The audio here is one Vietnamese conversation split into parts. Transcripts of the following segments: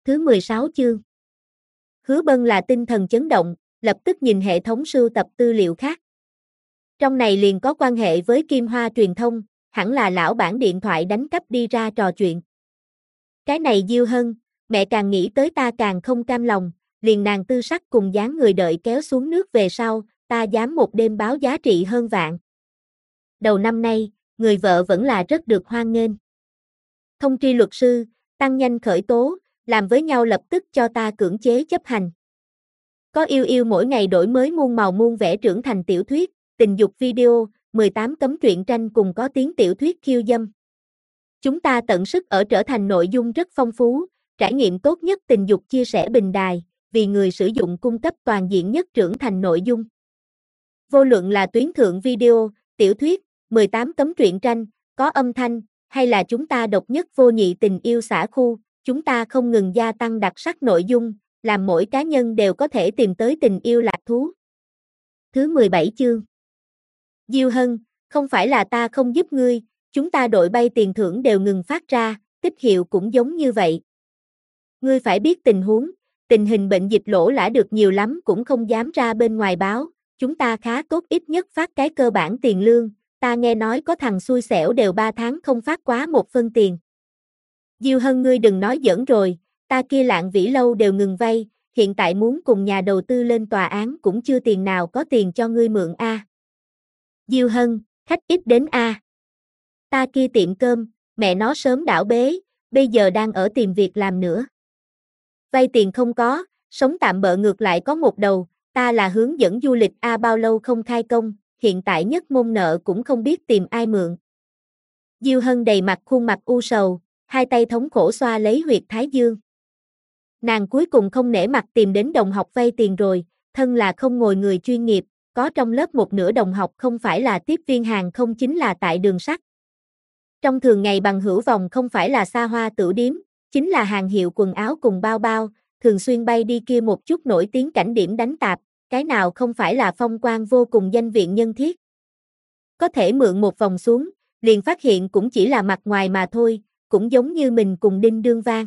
Thứ 16 chương. Hứa Bân là tinh thần chấn động, lập tức nhìn hệ thống sưu tập tư liệu khác. Trong này liền có quan hệ với Kim Hoa truyền thông, hẳn là lão bản điện thoại đánh cắp đi ra trò chuyện. Cái này Diêu Hân, mẹ càng nghĩ tới ta càng không cam lòng, liền nàng tư sắc cùng dáng người đợi kéo xuống nước về sau, ta dám một đêm báo giá trị hơn vạn. Đầu năm nay, người vợ vẫn là rất được hoan nghênh. Thông tri luật sư, tăng nhanh khởi tố, làm với nhau lập tức cho ta cưỡng chế chấp hành. Có yêu yêu mỗi ngày đổi mới muôn màu muôn vẻ trưởng thành tiểu thuyết, tình dục video, 18 cấm truyện tranh cùng có tiếng tiểu thuyết khiêu dâm. Chúng ta tận sức ở trở thành nội dung rất phong phú, trải nghiệm tốt nhất tình dục chia sẻ bình đài, vì người sử dụng cung cấp toàn diện nhất trưởng thành nội dung. Vô luận là tuyến thượng video, tiểu thuyết, 18 cấm truyện tranh, có âm thanh, hay là chúng ta độc nhất vô nhị tình yêu xã khu, chúng ta không ngừng gia tăng đặc sắc nội dung, làm mỗi cá nhân đều có thể tìm tới tình yêu lạc thú. Thứ 17 chương. Diêu Hân, không phải là ta không giúp ngươi, chúng ta đội bay tiền thưởng đều ngừng phát ra, tích hiệu cũng giống như vậy. Ngươi phải biết tình huống, tình hình bệnh dịch lỗ lã được nhiều lắm cũng không dám ra bên ngoài báo, chúng ta khá tốt ít nhất phát cái cơ bản tiền lương, ta nghe nói có thằng xui xẻo đều 3 tháng không phát quá một phân tiền. Diêu Hân ngươi đừng nói giỡn rồi, ta kia Lạng Vĩ lâu đều ngừng vay, hiện tại muốn cùng nhà đầu tư lên tòa án cũng chưa tiền nào có tiền cho ngươi mượn a. Diêu Hân, khách ít đến a. Ta kia tiệm cơm, mẹ nó sớm đảo bế, bây giờ đang ở tìm việc làm nữa. Vay tiền không có, sống tạm bợ ngược lại có một đầu, ta là hướng dẫn du lịch a bao lâu không khai công, hiện tại nhất môn nợ cũng không biết tìm ai mượn. Diêu Hân đầy mặt khuôn mặt u sầu, hai tay thống khổ xoa lấy huyệt thái dương. Nàng cuối cùng không nể mặt tìm đến đồng học vay tiền rồi, thân là không ngồi người chuyên nghiệp, có trong lớp một nửa đồng học không phải là tiếp viên hàng không chính là tại đường sắt. Trong thường ngày bằng hữu vòng không phải là xa hoa tửu điếm, chính là hàng hiệu quần áo cùng bao bao, thường xuyên bay đi kia một chút nổi tiếng cảnh điểm đánh tạp, cái nào không phải là phong quang vô cùng danh viện nhân thiết. Có thể mượn một vòng xuống, liền phát hiện cũng chỉ là mặt ngoài mà thôi, cũng giống như mình cùng Đinh Đương Vang.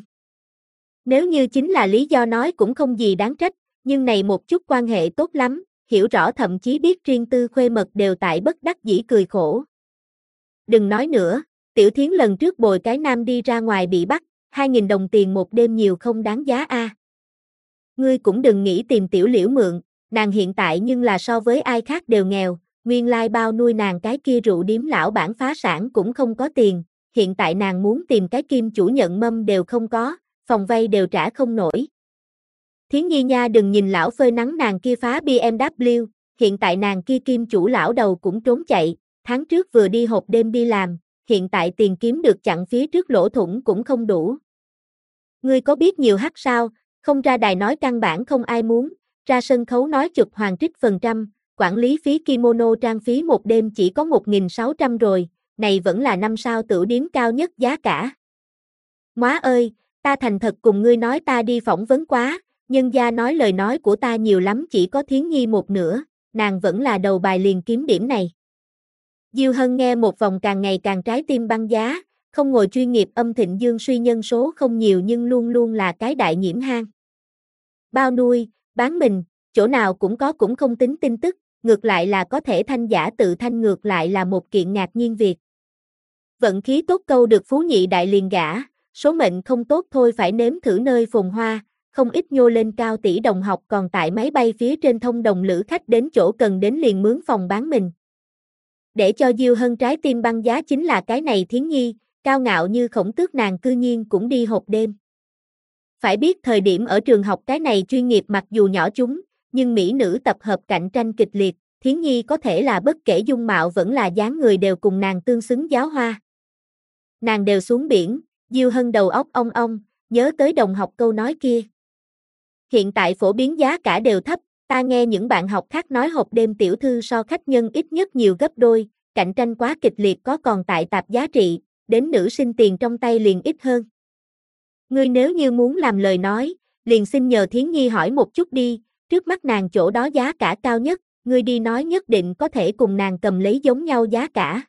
Nếu như chính là lý do nói cũng không gì đáng trách, nhưng này một chút quan hệ tốt lắm, hiểu rõ thậm chí biết riêng tư khuê mật đều tại bất đắc dĩ cười khổ. Đừng nói nữa, Tiểu Thiến lần trước bồi cái nam đi ra ngoài bị bắt, 2.000 đồng tiền một đêm nhiều không đáng giá a. Ngươi cũng đừng nghĩ tìm Tiểu Liễu mượn, nàng hiện tại nhưng là so với ai khác đều nghèo, nguyên lai bao nuôi nàng cái kia rượu điếm lão bản phá sản cũng không có tiền, hiện tại nàng muốn tìm cái kim chủ nhận mâm đều không có, phòng vay đều trả không nổi. Thiến Nhi nha đừng nhìn lão phơi nắng nàng kia phá BMW, hiện tại nàng kia kim chủ lão đầu cũng trốn chạy, tháng trước vừa đi hộp đêm đi làm, hiện tại tiền kiếm được chặn phía trước lỗ thủng cũng không đủ. Ngươi có biết nhiều hắc sao, không ra đài nói căn bản không ai muốn, ra sân khấu nói chụp hoàn trích %, quản lý phí kimono trang phí một đêm chỉ có 1.600 rồi, này vẫn là 5 sao tửu điếm cao nhất giá cả. Móa ơi, ta thành thật cùng ngươi nói ta đi phỏng vấn quá, nhân gia nói lời nói của ta nhiều lắm chỉ có Thiến Nhi một nửa, nàng vẫn là đầu bài liền kiếm điểm này. Diêu Hân nghe một vòng càng ngày càng trái tim băng giá, không ngồi chuyên nghiệp âm Thịnh Dương suy nhân số không nhiều nhưng luôn luôn là cái đại nhiễm hang. Bao nuôi, bán mình, chỗ nào cũng có cũng không tính tin tức, ngược lại là có thể thanh giả tự thanh ngược lại là một kiện ngạc nhiên việc. Vận khí tốt câu được phú nhị đại liền gả, số mệnh không tốt thôi phải nếm thử nơi phồn hoa, không ít nhô lên cao tỷ đồng học còn tại máy bay phía trên thông đồng lữ khách đến chỗ cần đến liền mướn phòng bán mình. Để cho Diêu Hân trái tim băng giá chính là cái này Thiến Nhi, cao ngạo như khổng tước nàng cư nhiên cũng đi hộp đêm. Phải biết thời điểm ở trường học cái này chuyên nghiệp mặc dù nhỏ chúng, nhưng mỹ nữ tập hợp cạnh tranh kịch liệt, Thiến Nhi có thể là bất kể dung mạo vẫn là dáng người đều cùng nàng tương xứng giáo hoa. Nàng đều xuống biển, Diêu Hân đầu óc ong ong, nhớ tới đồng học câu nói kia. Hiện tại phổ biến giá cả đều thấp, ta nghe những bạn học khác nói hộp đêm tiểu thư so khách nhân ít nhất nhiều gấp đôi, cạnh tranh quá kịch liệt có còn tại tạp giá trị, đến nữ sinh tiền trong tay liền ít hơn. Ngươi nếu như muốn làm lời nói, liền xin nhờ Thiến Nhi hỏi một chút đi, trước mắt nàng chỗ đó giá cả cao nhất, ngươi đi nói nhất định có thể cùng nàng cầm lấy giống nhau giá cả.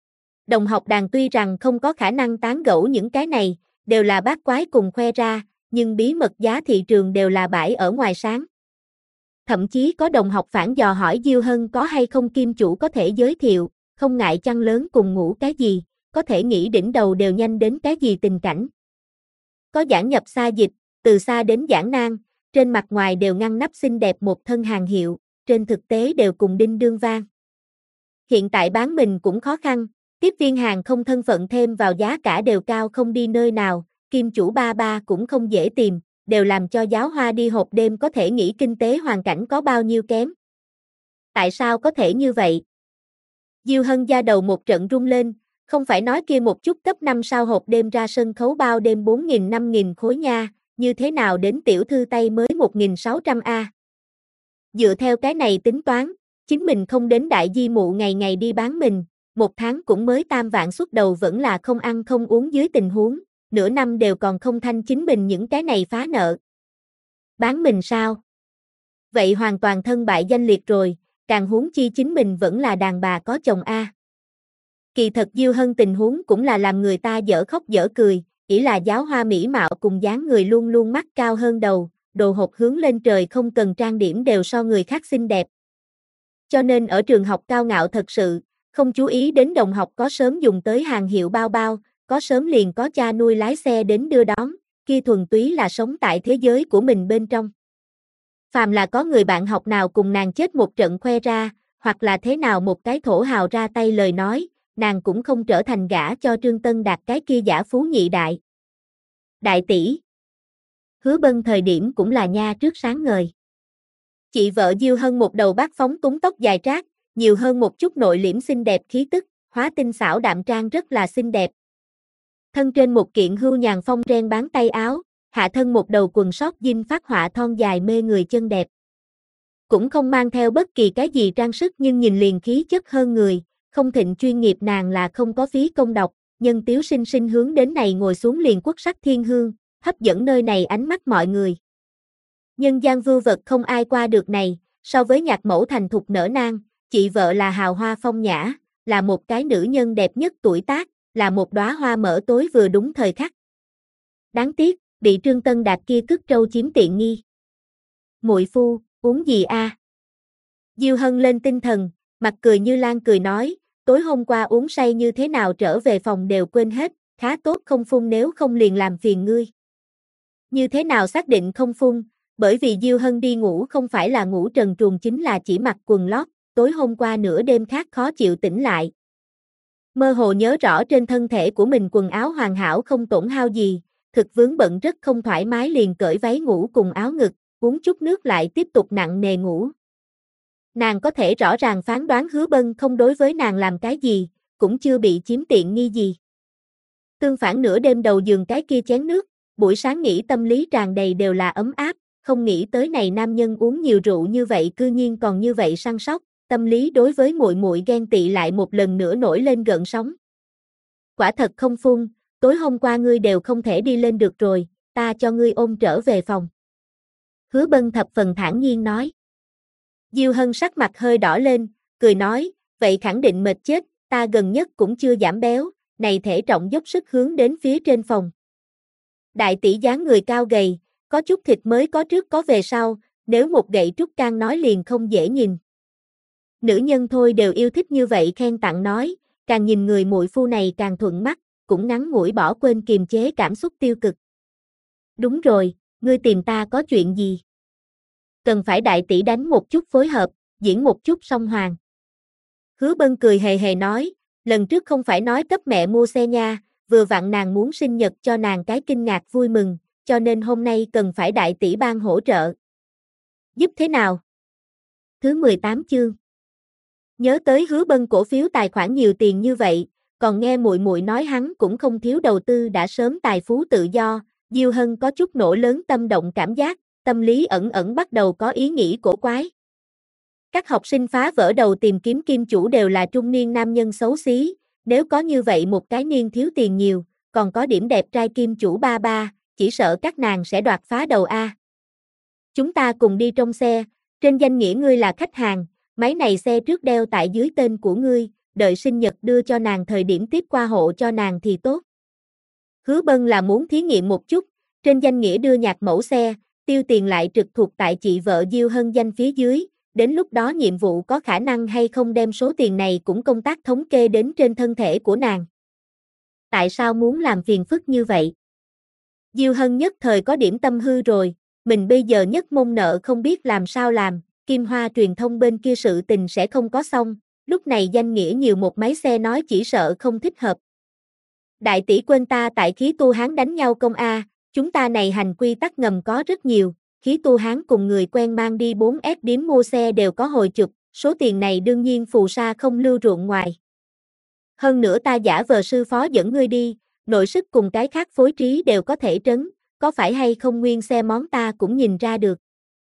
Đồng học đàn tuy rằng không có khả năng tán gẫu những cái này, đều là bát quái cùng khoe ra, nhưng bí mật giá thị trường đều là bãi ở ngoài sáng. Thậm chí có đồng học phản dò hỏi Diêu Hân có hay không kim chủ có thể giới thiệu, không ngại chăn lớn cùng ngủ cái gì, có thể nghĩ đỉnh đầu đều nhanh đến cái gì tình cảnh. Có giảng nhập xa dịch, từ xa đến giảng nan, trên mặt ngoài đều ngăn nắp xinh đẹp một thân hàng hiệu, trên thực tế đều cùng đinh đương vang. Hiện tại bán mình cũng khó khăn, tiếp viên hàng không thân phận thêm vào giá cả đều cao không đi nơi nào, kim chủ ba ba cũng không dễ tìm, đều làm cho giáo hoa đi hộp đêm có thể nghĩ kinh tế hoàn cảnh có bao nhiêu kém. Tại sao có thể như vậy? Diêu Hân da đầu một trận rung lên, không phải nói kia một chút cấp 5 sao hộp đêm ra sân khấu bao đêm 4.000-5.000 khối nha, như thế nào đến tiểu thư tay mới 1.600 a. Dựa theo cái này tính toán, chính mình không đến đại di mụ ngày ngày đi bán mình, một tháng cũng mới tam vạn xuất đầu vẫn là không ăn không uống dưới tình huống, nửa năm đều còn không thanh chính mình những cái này phá nợ. Bán mình sao? Vậy hoàn toàn thân bại danh liệt rồi, càng huống chi chính mình vẫn là đàn bà có chồng a. Kỳ thật Diêu Hân tình huống cũng là làm người ta dở khóc dở cười, chỉ là giáo hoa mỹ mạo cùng dáng người luôn luôn mắt cao hơn đầu, đồ hộp hướng lên trời không cần trang điểm đều so người khác xinh đẹp. Cho nên ở trường học cao ngạo thật sự, không chú ý đến đồng học có sớm dùng tới hàng hiệu bao bao, có sớm liền có cha nuôi lái xe đến đưa đón, kia thuần túy là sống tại thế giới của mình bên trong. Phàm là có người bạn học nào cùng nàng chết một trận khoe ra, hoặc là thế nào một cái thổ hào ra tay lời nói, nàng cũng không trở thành gả cho Trương Tân Đạt cái kia giả phú nhị đại. Đại tỷ. Hứa Bân thời điểm cũng là nha trước sáng ngời. Chị vợ Diêu Hân một đầu bát phóng túng tóc dài trát, nhiều hơn một chút nội liễm xinh đẹp khí tức, hóa tinh xảo đạm trang rất là xinh đẹp. Thân trên một kiện hưu nhàn phong ren bán tay áo, hạ thân một đầu quần sót jean phát họa thon dài mê người chân đẹp. Cũng không mang theo bất kỳ cái gì trang sức nhưng nhìn liền khí chất hơn người, không thịnh chuyên nghiệp nàng là không có phí công đọc, nhân tiếu sinh sinh hướng đến này ngồi xuống liền quốc sắc thiên hương, hấp dẫn nơi này ánh mắt mọi người. Nhân gian vưu vật không ai qua được này, so với nhạc mẫu thành thục nở nang, chị vợ là hào hoa phong nhã, là một cái nữ nhân đẹp nhất tuổi tác, là một đóa hoa mở tối vừa đúng thời khắc. Đáng tiếc, bị Trương Tân Đạt kia cướp trâu chiếm tiện nghi. Muội phu, uống gì a? Diêu Hân lên tinh thần, mặt cười như lan cười nói, tối hôm qua uống say như thế nào trở về phòng đều quên hết, khá tốt không phun nếu không liền làm phiền ngươi. Như thế nào xác định không phun, bởi vì Diêu Hân đi ngủ không phải là ngủ trần truồng chính là chỉ mặc quần lót, tối hôm qua nửa đêm khát khó chịu tỉnh lại. Mơ hồ nhớ rõ trên thân thể của mình quần áo hoàn hảo không tổn hao gì, thực vướng bận rất không thoải mái liền cởi váy ngủ cùng áo ngực, uống chút nước lại tiếp tục nặng nề ngủ. Nàng có thể rõ ràng phán đoán Hứa Bân không đối với nàng làm cái gì, cũng chưa bị chiếm tiện nghi gì. Tương phản nửa đêm đầu giường cái kia chén nước, buổi sáng nghĩ tâm lý tràn đầy đều là ấm áp, không nghĩ tới này nam nhân uống nhiều rượu như vậy cư nhiên còn như vậy săn sóc, tâm lý đối với muội muội ghen tị lại một lần nữa nổi lên gợn sóng. Quả thật không phun, tối hôm qua ngươi đều không thể đi lên được rồi, ta cho ngươi ôm trở về phòng. Hứa Bân thập phần thản nhiên nói. Diêu Hân sắc mặt hơi đỏ lên, cười nói, vậy khẳng định mệt chết, ta gần nhất cũng chưa giảm béo, này thể trọng dốc sức hướng đến phía trên phòng. Đại tỷ dáng người cao gầy, có chút thịt mới có trước có về sau, nếu một gậy trúc can nói liền không dễ nhìn. Nữ nhân thôi đều yêu thích như vậy khen tặng nói, càng nhìn người muội phu này càng thuận mắt, cũng ngắn ngủi bỏ quên kiềm chế cảm xúc tiêu cực. Đúng rồi, ngươi tìm ta có chuyện gì? Cần phải đại tỷ đánh một chút phối hợp, diễn một chút song hoàng. Hứa Bân cười hề hề nói, lần trước không phải nói cấp mẹ mua xe nha, vừa vặn nàng muốn sinh nhật cho nàng cái kinh ngạc vui mừng, cho nên hôm nay cần phải đại tỷ ban hỗ trợ. Giúp thế nào? Thứ 18 chương. Nhớ tới Hứa Bân cổ phiếu tài khoản nhiều tiền như vậy, còn nghe muội muội nói hắn cũng không thiếu đầu tư đã sớm tài phú tự do, Diêu Hân có chút nổ lớn tâm động cảm giác, tâm lý ẩn ẩn bắt đầu có ý nghĩ cổ quái. Các học sinh phá vỡ đầu tìm kiếm kim chủ đều là trung niên nam nhân xấu xí, nếu có như vậy một cái niên thiếu tiền nhiều, còn có điểm đẹp trai kim chủ ba ba, chỉ sợ các nàng sẽ đoạt phá đầu a. Chúng ta cùng đi trong xe, trên danh nghĩa ngươi là khách hàng, máy này xe trước đeo tại dưới tên của ngươi, đợi sinh nhật đưa cho nàng thời điểm tiếp qua hộ cho nàng thì tốt. Hứa Bân là muốn thí nghiệm một chút, Trên danh nghĩa đưa nhạc mẫu xe, tiêu tiền lại trực thuộc tại chị vợ Diêu Hân danh phía dưới, đến lúc đó nhiệm vụ có khả năng hay không đem số tiền này cũng công tác thống kê đến trên thân thể của nàng. Tại sao muốn làm phiền phức như vậy? Diêu Hân nhất thời có điểm tâm hư rồi, mình bây giờ nhất môn nợ không biết làm sao làm, Kim Hoa truyền thông bên kia sự tình sẽ không có xong, lúc này danh nghĩa nhiều một máy xe nói chỉ sợ không thích hợp. Đại tỷ quên ta tại khí tu hán đánh nhau công a, chúng ta này hành quy tắc ngầm có rất nhiều, khí tu hán cùng người quen mang đi 4S điếm mua xe đều có hồi chụp, số tiền này đương nhiên phù sa không lưu ruộng ngoài. Hơn nữa ta giả vờ sư phó dẫn ngươi đi, nội sức cùng cái khác phối trí đều có thể trấn, có phải hay không nguyên xe món ta cũng nhìn ra được.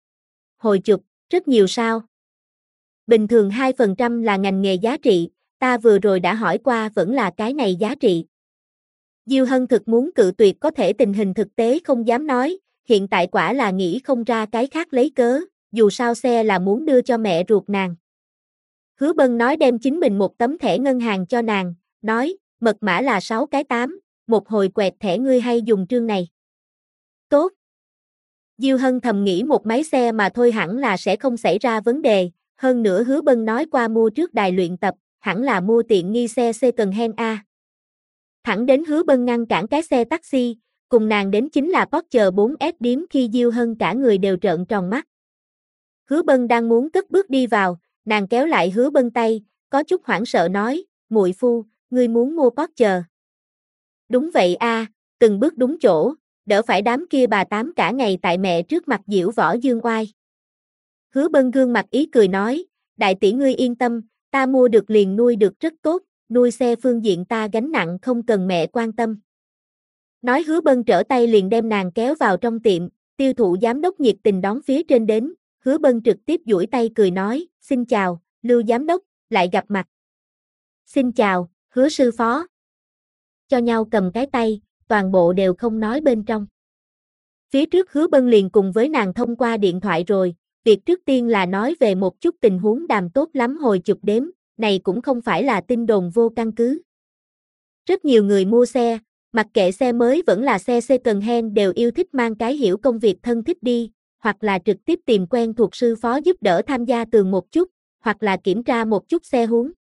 Hồi chụp, rất nhiều sao? Bình thường 2% là ngành nghề giá trị, ta vừa rồi đã hỏi qua vẫn là cái này giá trị. Diêu Hân thực muốn cự tuyệt có thể tình hình thực tế không dám nói, hiện tại quả là nghĩ không ra cái khác lấy cớ, dù sao xe là muốn đưa cho mẹ ruột nàng. Hứa Bân nói đem chính mình một tấm thẻ ngân hàng cho nàng, nói, mật mã là 6 cái 8, một hồi quẹt thẻ ngươi hay dùng trương này. Tốt. Diêu Hân thầm nghĩ một máy xe mà thôi hẳn là sẽ không xảy ra vấn đề, hơn nữa Hứa Bân nói qua mua trước đài luyện tập, hẳn là mua tiện nghi xe second hand A. Thẳng đến Hứa Bân ngăn cản cái xe taxi, cùng nàng đến chính là Porsche 4S điếm khi Diêu Hân cả người đều trợn tròn mắt. Hứa Bân đang muốn cất bước đi vào, nàng kéo lại Hứa Bân tay, có chút hoảng sợ nói, muội phu, ngươi muốn mua Porsche. Đúng vậy a, từng bước đúng chỗ, đỡ phải đám kia bà tám cả ngày tại mẹ trước mặt diễu võ dương oai. Hứa Bân gương mặt ý cười nói, đại tỷ ngươi yên tâm, ta mua được liền nuôi được rất tốt, nuôi xe phương diện ta gánh nặng không cần mẹ quan tâm. Nói Hứa Bân trở tay liền đem nàng kéo vào trong tiệm, tiêu thụ giám đốc nhiệt tình đón phía trên đến, Hứa Bân trực tiếp duỗi tay cười nói, xin chào, Lưu giám đốc, lại gặp mặt. Xin chào, Hứa sư phó. Cho nhau cầm cái tay, toàn bộ đều không nói bên trong. Phía trước Hứa Bân liền cùng với nàng thông qua điện thoại rồi, việc trước tiên là nói về một chút tình huống đàm tốt lắm hồi chụp đếm, này cũng không phải là tin đồn vô căn cứ. Rất nhiều người mua xe, mặc kệ xe mới vẫn là xe second hand đều yêu thích mang cái hiểu công việc thân thích đi, hoặc là trực tiếp tìm quen thuộc sư phó giúp đỡ tham gia tường một chút, hoặc là kiểm tra một chút xe huống.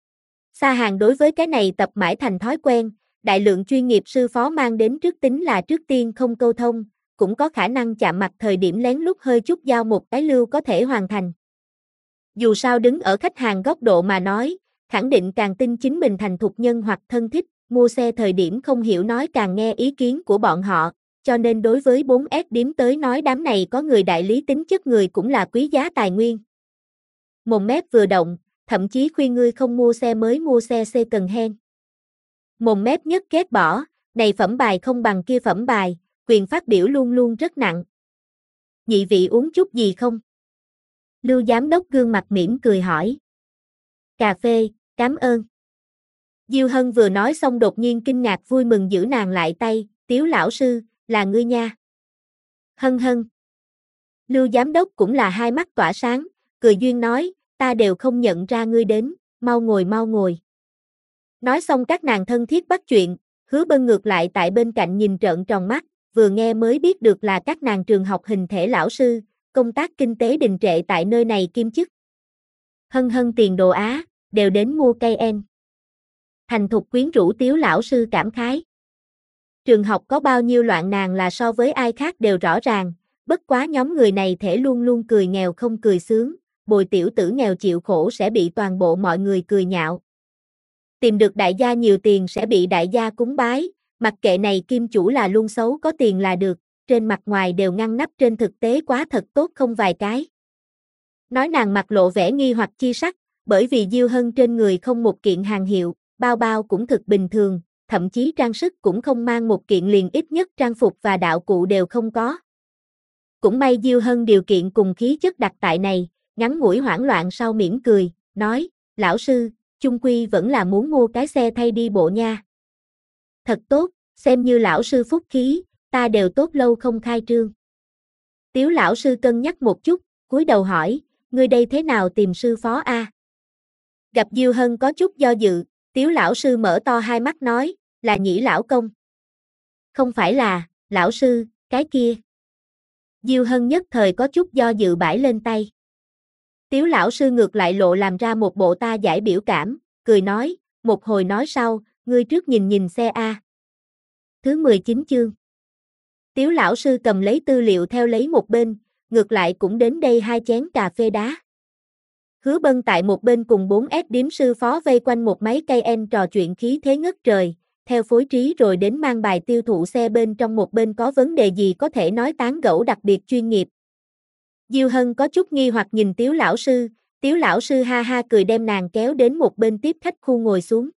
Xa hàng đối với cái này tập mãi thành thói quen, đại lượng chuyên nghiệp sư phó mang đến trước tính là trước tiên không câu thông, cũng có khả năng chạm mặt thời điểm lén lút hơi chút giao một cái lưu có thể hoàn thành. Dù sao đứng ở khách hàng góc độ mà nói, khẳng định càng tin chính mình thành thục nhân hoặc thân thích, mua xe thời điểm không hiểu nói càng nghe ý kiến của bọn họ, cho nên đối với 4S điếm tới nói đám này có người đại lý tính chất người cũng là quý giá tài nguyên. Mồm mép vừa động, thậm chí khuyên ngươi không mua xe mới mua xe second hand. Mồm mép nhất ghét bỏ, này phẩm bài không bằng kia phẩm bài, quyền phát biểu luôn luôn rất nặng. Nhị vị uống chút gì không? Lưu giám đốc gương mặt mỉm cười hỏi. Cà phê, cảm ơn. Diêu Hân vừa nói xong đột nhiên kinh ngạc vui mừng giữ nàng lại tay, Tiếu lão sư, là ngươi nha. Hân hân. Lưu giám đốc cũng là hai mắt tỏa sáng, cười duyên nói, ta đều không nhận ra ngươi đến, mau ngồi mau ngồi. Nói xong các nàng thân thiết bắt chuyện, Hứa Bân ngược lại tại bên cạnh nhìn trợn tròn mắt, vừa nghe mới biết được là các nàng trường học hình thể lão sư, công tác kinh tế đình trệ tại nơi này kiêm chức. Hân hân tiền đồ Á, đều đến mua cây en. Thành thục quyến rũ Tiếu lão sư cảm khái. Trường học có bao nhiêu loạn nàng là so với ai khác đều rõ ràng, bất quá nhóm người này thể luôn luôn cười nghèo không cười sướng, bồi tiểu tử nghèo chịu khổ sẽ bị toàn bộ mọi người cười nhạo. Tìm được đại gia nhiều tiền sẽ bị đại gia cúng bái, mặc kệ này kim chủ là luôn xấu có tiền là được, trên mặt ngoài đều ngăn nắp trên thực tế quá thật tốt không vài cái. Nói nàng mặt lộ vẻ nghi hoặc chi sắc, bởi vì Diêu Hân trên người không một kiện hàng hiệu, bao bao cũng thực bình thường, thậm chí trang sức cũng không mang một kiện liền ít nhất trang phục và đạo cụ đều không có. Cũng may Diêu Hân điều kiện cùng khí chất đặc tại này, ngắn ngủi hoảng loạn sau mỉm cười, nói, lão sư, chung quy vẫn là muốn mua cái xe thay đi bộ nha. Thật tốt, xem như lão sư phúc khí, ta đều tốt lâu không khai trương. Tiếu lão sư cân nhắc một chút, cúi đầu hỏi, ngươi đây thế nào tìm sư phó a? Gặp Diêu Hân có chút do dự, Tiếu lão sư mở to hai mắt nói, là Nhĩ lão công. Không phải là, lão sư, Cái kia. Diêu Hân nhất thời có chút do dự bãi lên tay. Tiếu lão sư ngược lại lộ làm ra một bộ ta giải biểu cảm, cười nói, một hồi nói sau, ngươi trước nhìn nhìn xe a. Thứ 19 chương. Tiếu lão sư cầm lấy tư liệu theo lấy một bên, ngược lại cũng đến đây 2 chén cà phê đá. Hứa Bân tại một bên cùng 4S điếm sư phó vây quanh một máy cây en trò chuyện khí thế ngất trời, theo phối trí rồi đến mang bài tiêu thụ xe bên trong một bên có vấn đề gì có thể nói tán gẫu đặc biệt chuyên nghiệp. Diêu Hân có chút nghi hoặc nhìn Tiếu lão sư ha ha cười đem nàng kéo đến một bên tiếp khách khu ngồi xuống.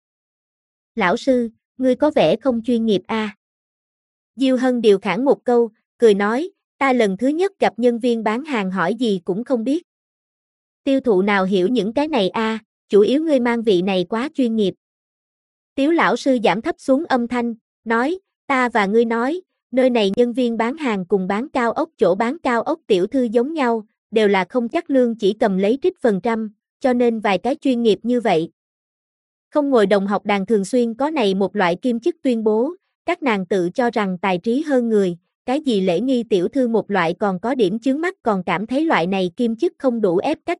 Lão sư, ngươi có vẻ không chuyên nghiệp a. Diêu Hân điều khản một câu, cười nói, ta lần thứ nhất gặp nhân viên bán hàng hỏi gì cũng không biết. Tiêu thụ nào hiểu những cái này a, chủ yếu ngươi mang vị này quá chuyên nghiệp. Tiếu lão sư giảm thấp xuống âm thanh, nói, ta và ngươi nói, nơi này nhân viên bán hàng cùng bán cao ốc chỗ bán cao ốc tiểu thư giống nhau, đều là không chắc lương chỉ cầm lấy trích phần trăm, cho nên vài cái chuyên nghiệp như vậy. Không ngồi đồng học đàn thường xuyên có này một loại kim chức tuyên bố, các nàng tự cho rằng tài trí hơn người, cái gì lễ nghi tiểu thư một loại còn có điểm chướng mắt còn cảm thấy loại này kim chức không đủ ép cách.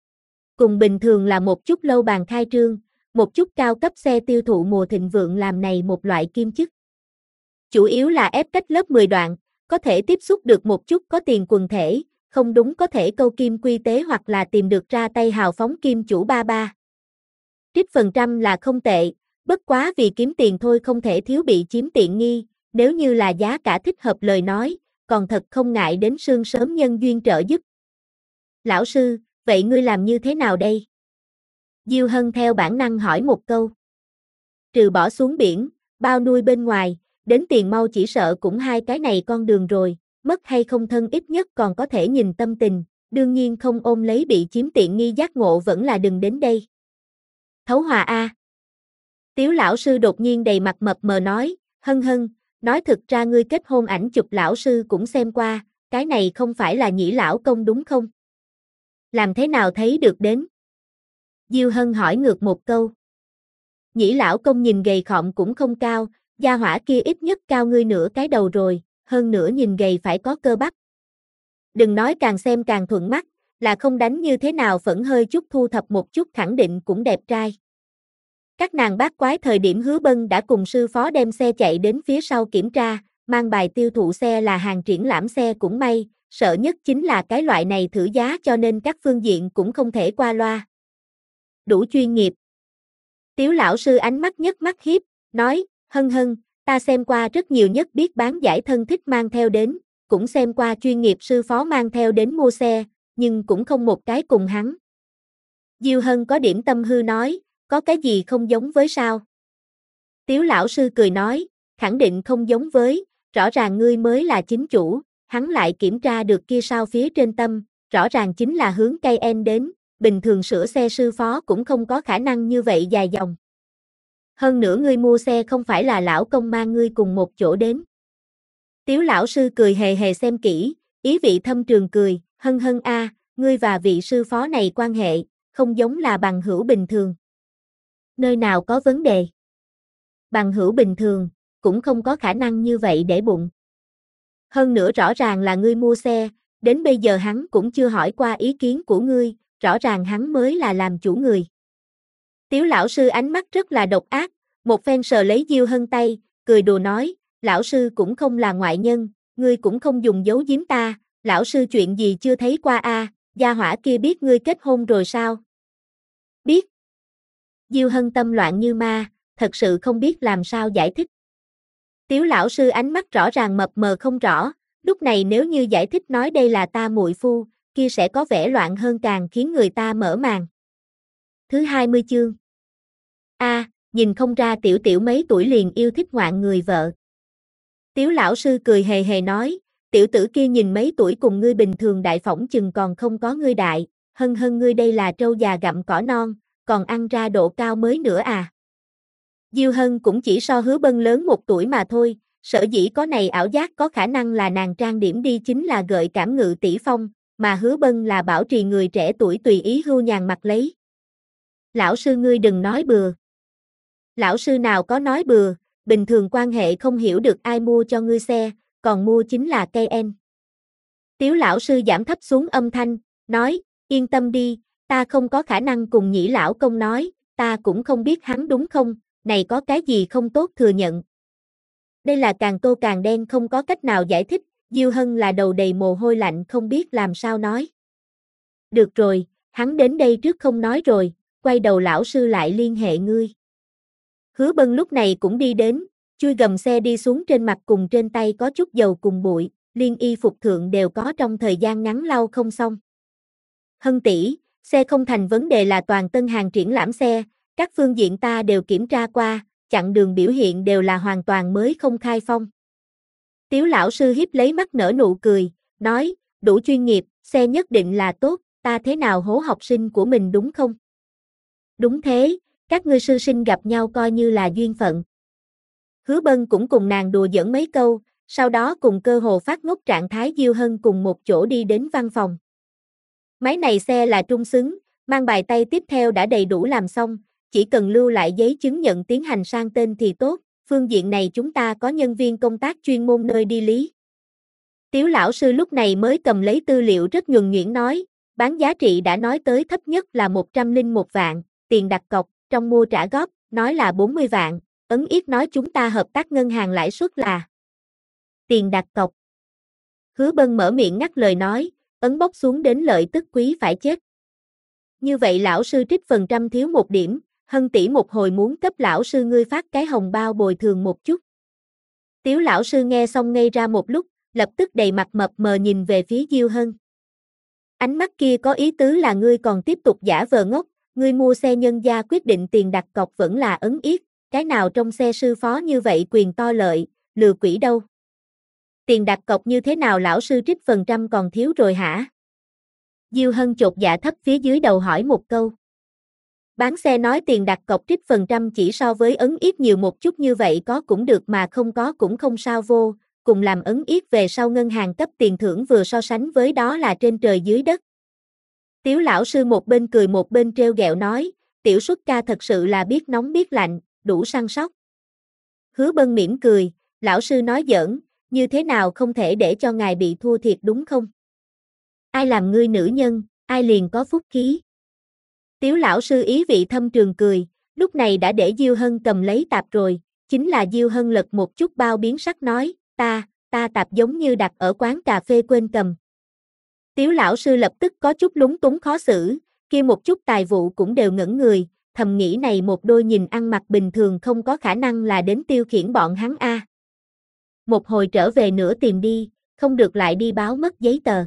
Cùng bình thường là một chút lâu bàn khai trương, một chút cao cấp xe tiêu thụ mùa thịnh vượng làm này một loại kim chức. Chủ yếu là ép cách lớp 10 đoạn, có thể tiếp xúc được một chút có tiền quần thể, không đúng có thể câu kim quy tế hoặc là tìm được ra tay hào phóng kim chủ ba ba. Trích phần trăm là không tệ, bất quá vì kiếm tiền thôi không thể thiếu bị chiếm tiện nghi, nếu như là giá cả thích hợp lời nói, còn thật không ngại đến sương sớm nhân duyên trợ giúp. Lão sư, vậy ngươi làm như thế nào đây? Diêu Hân theo bản năng hỏi một câu. Trừ bỏ xuống biển, bao nuôi bên ngoài, đến tiền mau chỉ sợ cũng hai cái này con đường rồi, mất hay không thân ít nhất còn có thể nhìn tâm tình, đương nhiên không ôm lấy bị chiếm tiện nghi giác ngộ vẫn là đừng đến đây. Thấu hòa a. Tiếu lão sư đột nhiên đầy mặt mập mờ nói, Hân, nói thực ra ngươi kết hôn ảnh chụp lão sư cũng xem qua, cái này không phải là Nhĩ lão công đúng không? Làm thế nào thấy được đến? Diêu Hân hỏi ngược một câu. Nhĩ lão công nhìn gầy khọm cũng không cao, gia hỏa kia ít nhất cao ngươi nửa cái đầu rồi, hơn nữa nhìn gầy phải có cơ bắp. Đừng nói càng xem càng thuận mắt, là không đánh như thế nào phẫn hơi chút thu thập một chút khẳng định cũng đẹp trai. Các nàng bát quái thời điểm Hứa Bân đã cùng sư phó đem xe chạy đến phía sau kiểm tra, mang bài tiêu thụ xe là hàng triển lãm xe cũng may, sợ nhất chính là cái loại này thử giá cho nên các phương diện cũng không thể qua loa. Đủ chuyên nghiệp. Tiếu lão sư ánh mắt nhất mắt hiếp, nói, Hân, ta xem qua rất nhiều nhất biết bán giải thân thích mang theo đến, cũng xem qua chuyên nghiệp sư phó mang theo đến mua xe, nhưng cũng không một cái cùng hắn. Diêu Hân có điểm tâm hư nói, có cái gì không giống với sao? Tiếu lão sư cười nói, khẳng định không giống với, rõ ràng ngươi mới là chính chủ, hắn lại kiểm tra được kia sao phía trên tâm, rõ ràng chính là hướng cây en đến, bình thường sửa xe sư phó cũng không có khả năng như vậy dài dòng. Hơn nữa ngươi mua xe không phải là lão công mang ngươi cùng một chỗ đến. Tiếu lão sư cười hề hề xem kỹ, ý vị thâm trường cười, Hân a, ngươi và vị sư phó này quan hệ, không giống là bằng hữu bình thường. Nơi nào có vấn đề? Bằng hữu bình thường, cũng không có khả năng như vậy để bụng. Hơn nữa rõ ràng là ngươi mua xe, đến bây giờ hắn cũng chưa hỏi qua ý kiến của ngươi, rõ ràng hắn mới là làm chủ người. Tiếu lão sư ánh mắt rất là độc ác, một phen sờ lấy Diêu Hân tay, cười đùa nói, lão sư cũng không là ngoại nhân, ngươi cũng không dùng giấu giếm ta, lão sư chuyện gì chưa thấy qua a, gia hỏa kia biết ngươi kết hôn rồi sao? Biết. Diêu Hân tâm loạn như ma, thật sự không biết làm sao giải thích. Tiếu lão sư ánh mắt rõ ràng mập mờ không rõ, lúc này nếu như giải thích nói đây là ta muội phu, kia sẽ có vẻ loạn hơn càng khiến người ta mở màng. Thứ 20 chương. Nhìn không ra tiểu tiểu mấy tuổi liền yêu thích ngoạn người vợ. Tiếu lão sư cười hề hề nói, tiểu tử kia nhìn mấy tuổi cùng ngươi bình thường đại phỏng chừng còn không có ngươi đại, Hân ngươi đây là trâu già gặm cỏ non, còn ăn ra độ cao mới nữa à. Diêu Hân cũng chỉ so Hứa Bân lớn 1 tuổi mà thôi, sở dĩ có này ảo giác có khả năng là nàng trang điểm đi chính là gợi cảm ngự tỷ phong, mà Hứa Bân là bảo trì người trẻ tuổi tùy ý hưu nhàn mặc lấy. Lão sư ngươi đừng nói bừa. Lão sư nào có nói bừa, bình thường quan hệ không hiểu được ai mua cho ngươi xe, còn mua chính là cây en. Tiếu lão sư giảm thấp xuống âm thanh, nói, yên tâm đi, ta không có khả năng cùng Nhĩ lão công nói, ta cũng không biết hắn đúng không, này có cái gì không tốt thừa nhận. Đây là càng tô càng đen không có cách nào giải thích, Diêu Hân là đầu đầy mồ hôi lạnh không biết làm sao nói. Được rồi, hắn đến đây trước không nói rồi, quay đầu lão sư lại liên hệ ngươi. Hứa Bân lúc này cũng đi đến, chui gầm xe đi xuống, trên mặt cùng trên tay có chút dầu cùng bụi, liên y phục thượng đều có trong thời gian ngắn lau không xong. Hân tỷ, xe không thành vấn đề, là toàn tân hàng triển lãm xe, các phương diện ta đều kiểm tra qua, chặng đường biểu hiện đều là hoàn toàn mới không khai phong. Tiếu lão sư hiếp lấy mắt nở nụ cười, nói, đủ chuyên nghiệp, xe nhất định là tốt, ta thế nào hố học sinh của mình đúng không? Đúng thế, các ngươi sư sinh gặp nhau coi như là duyên phận. Hứa Bân cũng cùng nàng đùa giỡn mấy câu, sau đó cùng cơ hồ phát ngốc trạng thái Diêu Hân cùng một chỗ đi đến văn phòng. Máy này xe là trung xứng, mang bài tay tiếp theo đã đầy đủ làm xong, chỉ cần lưu lại giấy chứng nhận tiến hành sang tên thì tốt, phương diện này chúng ta có nhân viên công tác chuyên môn nơi đi lý. Tiếu lão sư lúc này mới cầm lấy tư liệu rất nhuần nhuyễn nói, bán giá trị đã nói tới thấp nhất là 101 vạn, tiền đặt cọc, trong mua trả góp, nói là 40 vạn, Ấn Yết nói chúng ta hợp tác ngân hàng lãi suất là tiền đặt cọc. Hứa Bân mở miệng ngắt lời nói, Ấn bốc xuống đến lợi tức quý phải chết. Như vậy lão sư trích phần trăm thiếu một điểm, Hân tỷ một hồi muốn cấp lão sư ngươi phát cái hồng bao bồi thường một chút. Tiếu lão sư nghe xong ngây ra một lúc, lập tức đầy mặt mập mờ nhìn về phía Diêu Hân. Ánh mắt kia có ý tứ là ngươi còn tiếp tục giả vờ ngốc, ngươi mua xe nhân gia quyết định tiền đặt cọc vẫn là Ấn Yết, cái nào trong xe sư phó như vậy quyền to lợi, lừa quỷ đâu. Tiền đặt cọc như thế nào lão sư trích phần trăm còn thiếu rồi hả? Diêu Hân chột dạ thấp phía dưới đầu hỏi một câu. Bán xe nói tiền đặt cọc trích phần trăm chỉ so với Ấn Yết nhiều một chút, như vậy có cũng được mà không có cũng không sao vô, cùng làm Ấn Yết về sau ngân hàng cấp tiền thưởng vừa so sánh với đó là trên trời dưới đất. Tiếu lão sư một bên cười một bên trêu ghẹo nói, tiểu xuất ca thật sự là biết nóng biết lạnh, đủ săn sóc. Hứa Bân mỉm cười, lão sư nói giỡn, như thế nào không thể để cho ngài bị thua thiệt đúng không? Ai làm ngươi nữ nhân, ai liền có phúc khí. Tiếu lão sư ý vị thâm trường cười, lúc này đã để Diêu Hân cầm lấy tạp rồi, chính là Diêu Hân lật một chút bao biến sắc nói, ta tạp giống như đặt ở quán cà phê quên cầm. Tiếu lão sư lập tức có chút lúng túng khó xử, kia một chút tài vụ cũng đều ngẩn người, thầm nghĩ này một đôi nhìn ăn mặc bình thường không có khả năng là đến tiêu khiển bọn hắn a. Một hồi trở về nữa tìm đi, không được lại đi báo mất giấy tờ.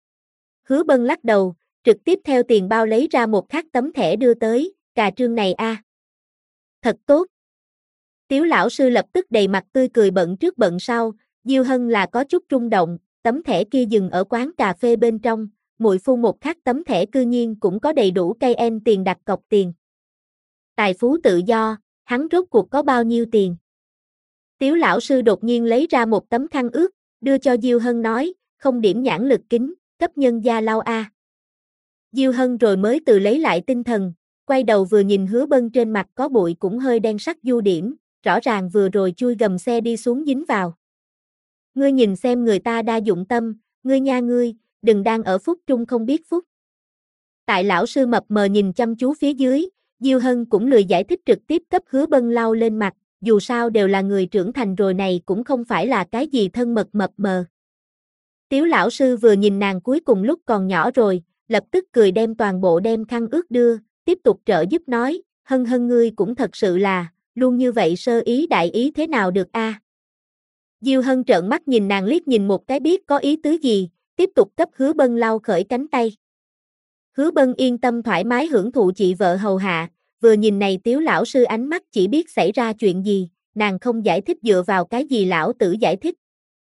Hứa Bân lắc đầu, trực tiếp theo tiền bao lấy ra một khắc tấm thẻ đưa tới, cà trương này a. Thật tốt. Tiếu lão sư lập tức đầy mặt tươi cười bận trước bận sau, Diêu Hân là có chút rung động, tấm thẻ kia dừng ở quán cà phê bên trong, muội phu một khắc tấm thẻ cư nhiên cũng có đầy đủ cây en tiền đặt cọc tiền. Tài phú tự do, hắn rốt cuộc có bao nhiêu tiền? Tiếu lão sư đột nhiên lấy ra một tấm khăn ướt, đưa cho Diêu Hân nói, không điểm nhãn lực kính, cấp nhân gia lau a. Diêu Hân rồi mới từ lấy lại tinh thần, quay đầu vừa nhìn Hứa Bân trên mặt có bụi cũng hơi đen sắc du điểm, rõ ràng vừa rồi chui gầm xe đi xuống dính vào. Ngươi nhìn xem người ta đa dụng tâm, ngươi nha ngươi, đừng đang ở phúc trung không biết phúc. Tại lão sư mập mờ nhìn chăm chú phía dưới, Diêu Hân cũng lười giải thích trực tiếp cấp Hứa Bân lau lên mặt, dù sao đều là người trưởng thành rồi, này cũng không phải là cái gì thân mật mập mờ. Tiếu lão sư vừa nhìn nàng cuối cùng lúc còn nhỏ rồi, lập tức cười đem toàn bộ đem khăn ướt đưa, tiếp tục trợ giúp nói, Hân Hân ngươi cũng thật sự là, luôn như vậy sơ ý đại ý thế nào được a? Diêu Hân trợn mắt nhìn nàng liếc nhìn một cái biết có ý tứ gì, tiếp tục cấp Hứa Bân lau khởi cánh tay. Hứa Bân yên tâm thoải mái hưởng thụ chị vợ hầu hạ, vừa nhìn này Tiếu lão sư ánh mắt chỉ biết xảy ra chuyện gì, nàng không giải thích dựa vào cái gì lão tử giải thích.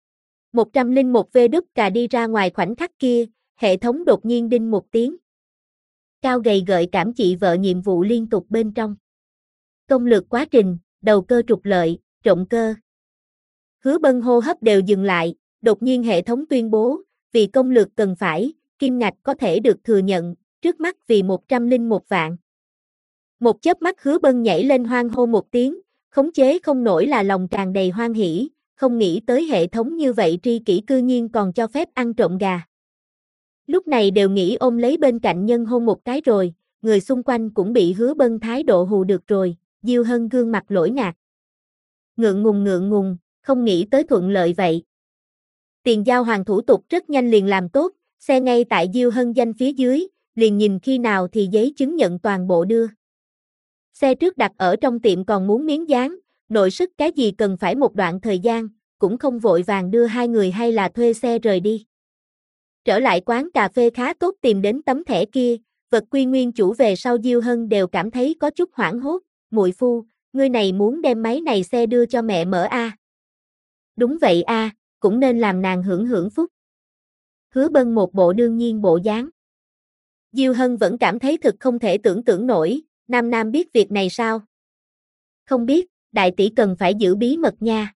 101 V đúp cà đi ra ngoài khoảnh khắc kia, hệ thống đột nhiên đinh một tiếng. Cao gầy gợi cảm chị vợ nhiệm vụ liên tục bên trong. Công lược quá trình, đầu cơ trục lợi, trộm cơ. Hứa Bân hô hấp đều dừng lại, đột nhiên hệ thống tuyên bố, vì công lược cần phải, kim ngạch có thể được thừa nhận, trước mắt vì 101 vạn. Một chớp mắt Hứa Bân nhảy lên hoan hô một tiếng, khống chế không nổi là lòng tràn đầy hoan hỉ, không nghĩ tới hệ thống như vậy tri kỷ cư nhiên còn cho phép ăn trộm gà. Lúc này đều nghĩ ôm lấy bên cạnh nhân hôn một cái rồi, người xung quanh cũng bị Hứa Bân thái độ hù được rồi, Diêu Hân gương mặt lỗi ngạc. Ngượng ngùng, không nghĩ tới thuận lợi vậy. Tiền giao hoàng thủ tục rất nhanh liền làm tốt, xe ngay tại Diêu Hân danh phía dưới, liền nhìn khi nào thì giấy chứng nhận toàn bộ đưa. Xe trước đặt ở trong tiệm còn muốn miếng dán, nội sức cái gì cần phải một đoạn thời gian, cũng không vội vàng đưa hai người hay là thuê xe rời đi. Trở lại quán cà phê khá tốt tìm đến tấm thẻ kia, vật quy nguyên chủ về sau Diêu Hân đều cảm thấy có chút hoảng hốt, muội phu, ngươi này muốn đem máy này xe đưa cho mẹ mở a? Đúng vậy a, cũng nên làm nàng hưởng phúc. Hứa Bân một bộ đương nhiên bộ dáng. Diêu Hân vẫn cảm thấy thực không thể tưởng tượng nổi, Nam biết việc này sao? Không biết, đại tỷ cần phải giữ bí mật nha.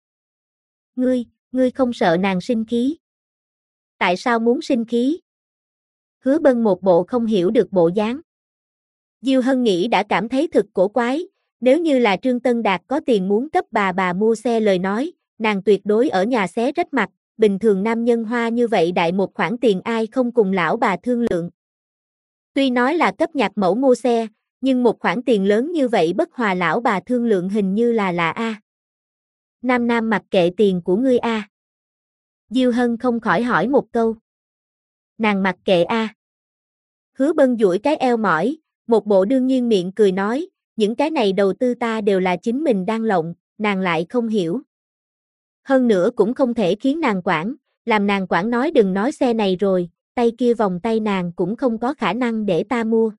Ngươi không sợ nàng sinh khí? Tại sao muốn sinh khí? Hứa Bân một bộ không hiểu được bộ dáng. Diêu Hân nghĩ đã cảm thấy thực cổ quái, nếu như là Trương Tân Đạt có tiền muốn cấp bà mua xe lời nói, nàng tuyệt đối ở nhà xé rách mặt, bình thường nam nhân hoa như vậy đại một khoản tiền ai không cùng lão bà thương lượng. Tuy nói là cấp nhạc mẫu mua xe, nhưng một khoản tiền lớn như vậy bất hòa lão bà thương lượng hình như là lạ a. Nam mặc kệ tiền của ngươi a. Diêu Hân không khỏi hỏi một câu. Nàng mặc kệ a. Hứa Bân duỗi cái eo mỏi, một bộ đương nhiên miệng cười nói, những cái này đầu tư ta đều là chính mình đang lộng, nàng lại không hiểu. Hơn nữa cũng không thể khiến nàng quản, làm nàng quản nói đừng nói xe này rồi, tay kia vòng tay nàng cũng không có khả năng để ta mua.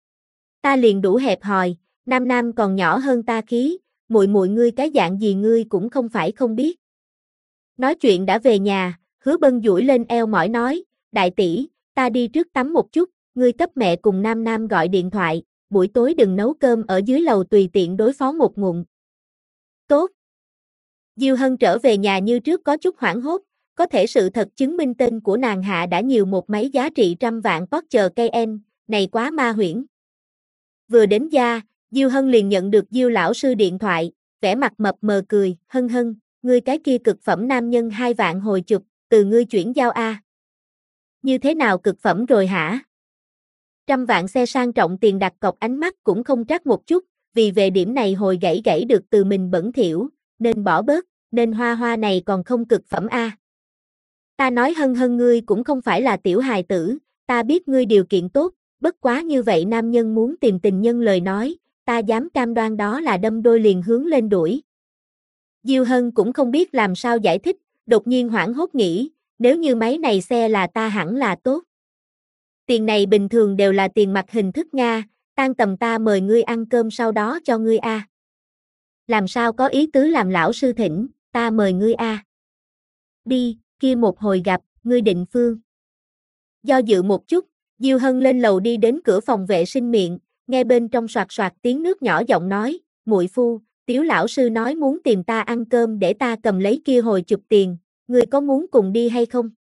Ta liền đủ hẹp hòi, Nam còn nhỏ hơn ta khí, muội ngươi cái dạng gì ngươi cũng không phải không biết. Nói chuyện đã về nhà, Hứa Bân duỗi lên eo mỏi nói, đại tỷ, ta đi trước tắm một chút, ngươi cấp mẹ cùng Nam gọi điện thoại, buổi tối đừng nấu cơm ở dưới lầu tùy tiện đối phó một ngụm. Tốt. Diêu Hân trở về nhà như trước có chút hoảng hốt, có thể sự thật chứng minh tên của nàng hạ đã nhiều một máy giá trị trăm vạn Porsche Cayenne, này quá ma huyễn. Vừa đến gia, Diêu Hân liền nhận được Diêu lão sư điện thoại, vẻ mặt mập mờ cười, Hân, ngươi cái kia cực phẩm nam nhân 2 vạn hồi chụp, từ ngươi chuyển giao a. Như thế nào cực phẩm rồi hả? 100 vạn xe sang trọng tiền đặt cọc ánh mắt cũng không trắc một chút, vì về điểm này hồi gãy được từ mình bẩn thỉu, nên bỏ bớt, nên hoa này còn không cực phẩm a. Ta nói Hân ngươi cũng không phải là tiểu hài tử, ta biết ngươi điều kiện tốt, bất quá như vậy nam nhân muốn tìm tình nhân lời nói, ta dám cam đoan đó là đâm đôi liền hướng lên đuổi. Diêu Hân cũng không biết làm sao giải thích, đột nhiên hoảng hốt nghĩ, nếu như máy này xe là ta hẳn là tốt. Tiền này bình thường đều là tiền mặt hình thức Nga, tan tầm ta mời ngươi ăn cơm sau đó cho ngươi a. Làm sao có ý tứ làm lão sư thỉnh, ta mời ngươi a. Đi, kia một hồi gặp, ngươi định phương. Do dự một chút, Diêu Hân lên lầu đi đến cửa phòng vệ sinh miệng, nghe bên trong soạt tiếng nước nhỏ giọng nói, muội phu, Tiếu lão sư nói muốn tìm ta ăn cơm để ta cầm lấy kia hồi chụp tiền, ngươi có muốn cùng đi hay không?